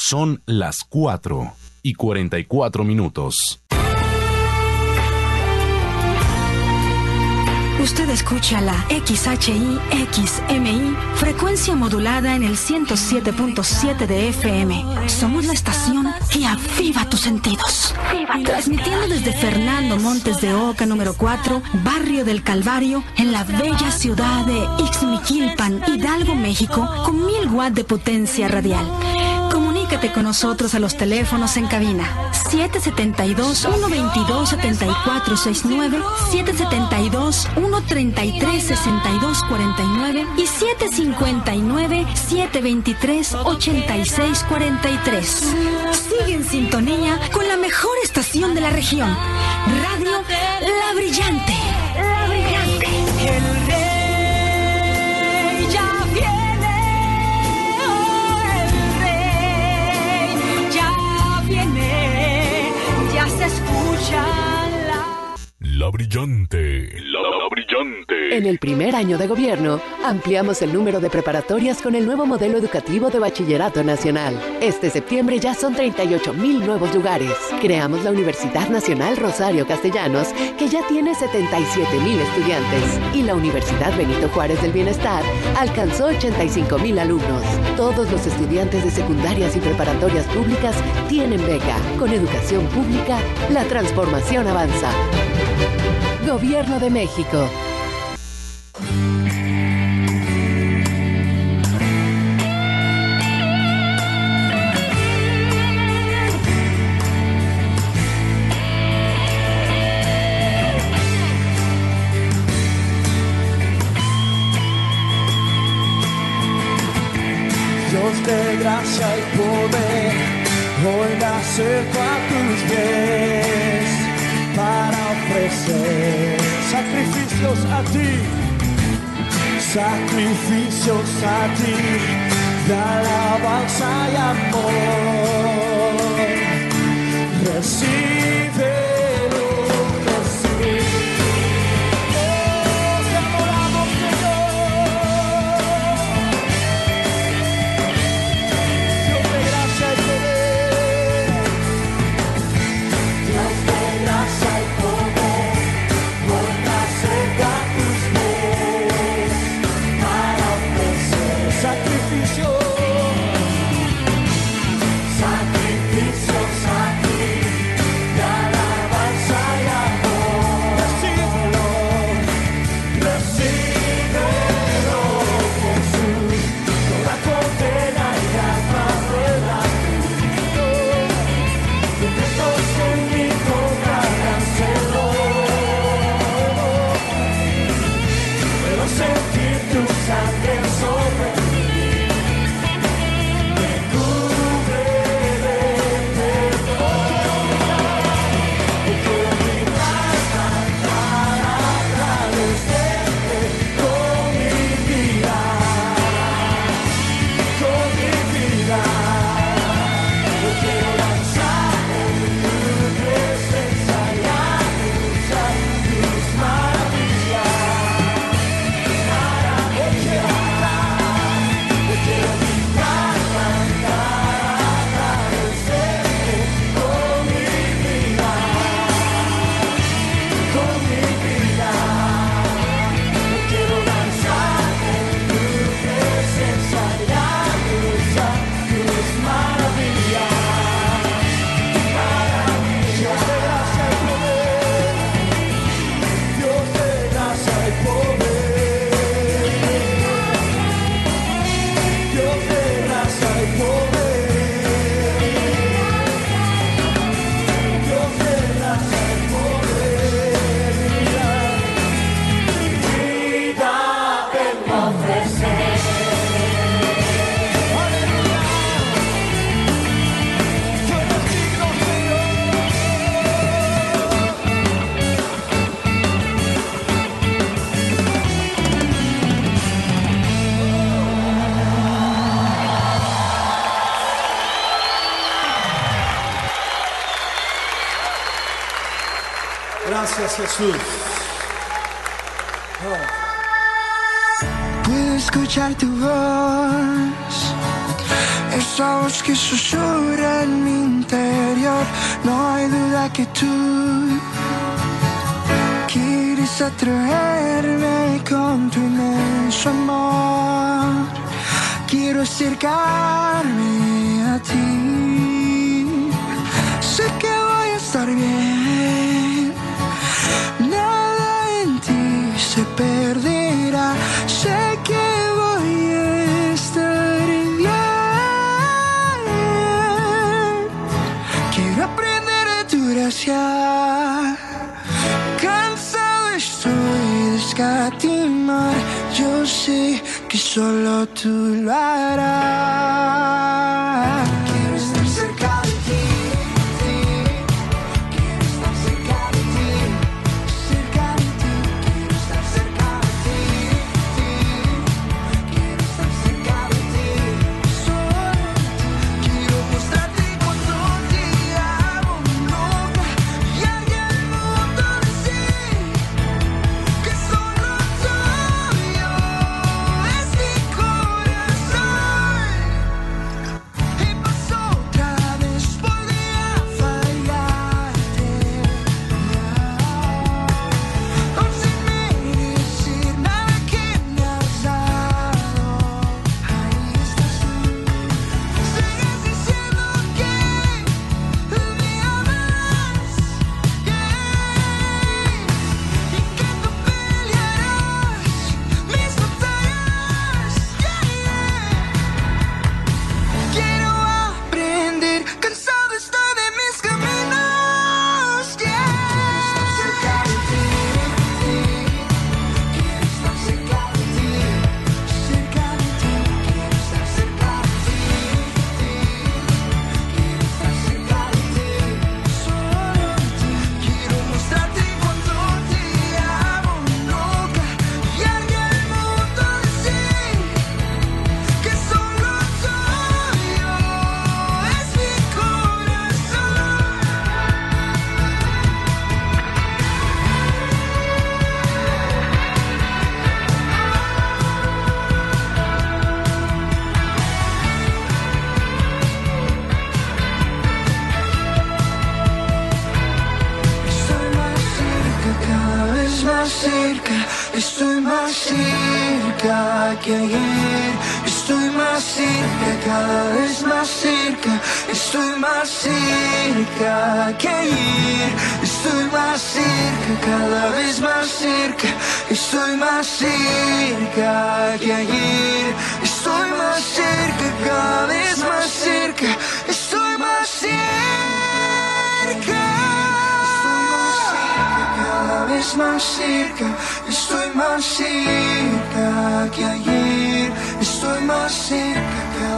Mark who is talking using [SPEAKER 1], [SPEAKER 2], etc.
[SPEAKER 1] Son las 4:44.
[SPEAKER 2] Usted escucha la XHI-XMI, frecuencia modulada en el 107.7 de FM. Somos la estación que aviva tus sentidos. Transmitiendo desde Fernando Montes de Oca, número 4, Barrio del Calvario, en la bella ciudad de Ixmiquilpan, Hidalgo, México, con 1000 watts de potencia radial. Comunícate con nosotros a los teléfonos en cabina 772-122-7469, 772-133-6249 y 759-723-8643. Sigue en sintonía con la mejor estación de la región, Radio La Brillante. La Brillante. El rey ya viene, ya se escucha
[SPEAKER 3] La Brillante. La Brillante. En el primer año de gobierno, ampliamos el número de preparatorias con el nuevo modelo educativo de Bachillerato Nacional. Este septiembre ya son 38,000 nuevos lugares. Creamos la Universidad Nacional Rosario Castellanos, que ya tiene 77,000 estudiantes. Y la Universidad Benito Juárez del Bienestar alcanzó 85,000 alumnos. Todos los estudiantes de secundarias y preparatorias públicas tienen beca. Con educación pública, la transformación avanza. Gobierno de México.
[SPEAKER 4] Dios de gracia y poder, hoy me acerco a tus pies para ofrecer sacrificios a ti, de alabanza y amor. Recíbelo, te adoramos, Señor. Dios de gracia y poder, Dios de gracia y poder, hoy me acerco a tus pies para ofrecer sacrificios a ti, de alabanza y amor. Recíbelo, Jesús, toda condena y alma rueda tuyo, decretos en mi contra cancelo. Puedo sentir tu sangre sobre mí, me cubre de perdón. Quiero gritar, cantar, agradecerte con mi vida, con mi vida. Yo quiero danzar en tu presencia y anunciar tus maravillas. Yo quiero gritar, cantar, agradecerte con mi vida, con mi vida. Yo quiero danzar en tu presencia y anunciar tus maravillas. Dios de gracia y poder, Dios de gracia y poder, Dios de gracia y poder, Dios de gracia y poder, vida vengo a ofrecer. Aleluya, tú eres digno, Señor. Gracias, Jesús. Puedo escuchar tu voz
[SPEAKER 1] esa voz que susurra en mi interior. No hay duda que tú quieres atraerme con tu inmenso amor. Quiero acercarme a ti. Sé que voy a estar bien. Nada en ti se perderá. Sé que voy a estar bien. Quiero aprender a tu gracia. Cansado estoy de escatimar. Yo sé que solo tú lo harás. Quiero estar cerca de ti, quiero estar cerca de ti, cerca de ti. Quiero estar cerca de ti, quiero estar cerca de ti, solo tú. Quiero mostrarte cuánto te amo, loca, y al mundo decir que solo tuyo es mi corazón. Y pasó otra vez, podría fallarte, aún sin merecer nada que me has dado. Ahí estás tú, sigues diciendo que me amas, y que tú pelearás mis batallas. Quiero aprender, cansado estoy de mis caminos. Quiero estar cerca de ti, quiero estar cerca de ti, cerca de ti. Quiero estar cerca de ti, quiero estar cerca de ti, solo tú. Quiero mostrarte cuánto te amo, loca, y al mundo decir que solo tuyo es mi corazón. Estoy más cerca, cada vez más cerca. Estoy más cerca que ayer. Estoy más cerca, cada vez más cerca. Estoy más cerca que ayer. Estoy más cerca, cada vez más cerca. Estoy más cerca que ayer. Estoy más cerca, cada vez más cerca. Estoy más cerca. Cada vez más cerca, estoy más cerca que ayer. Estoy más cerca,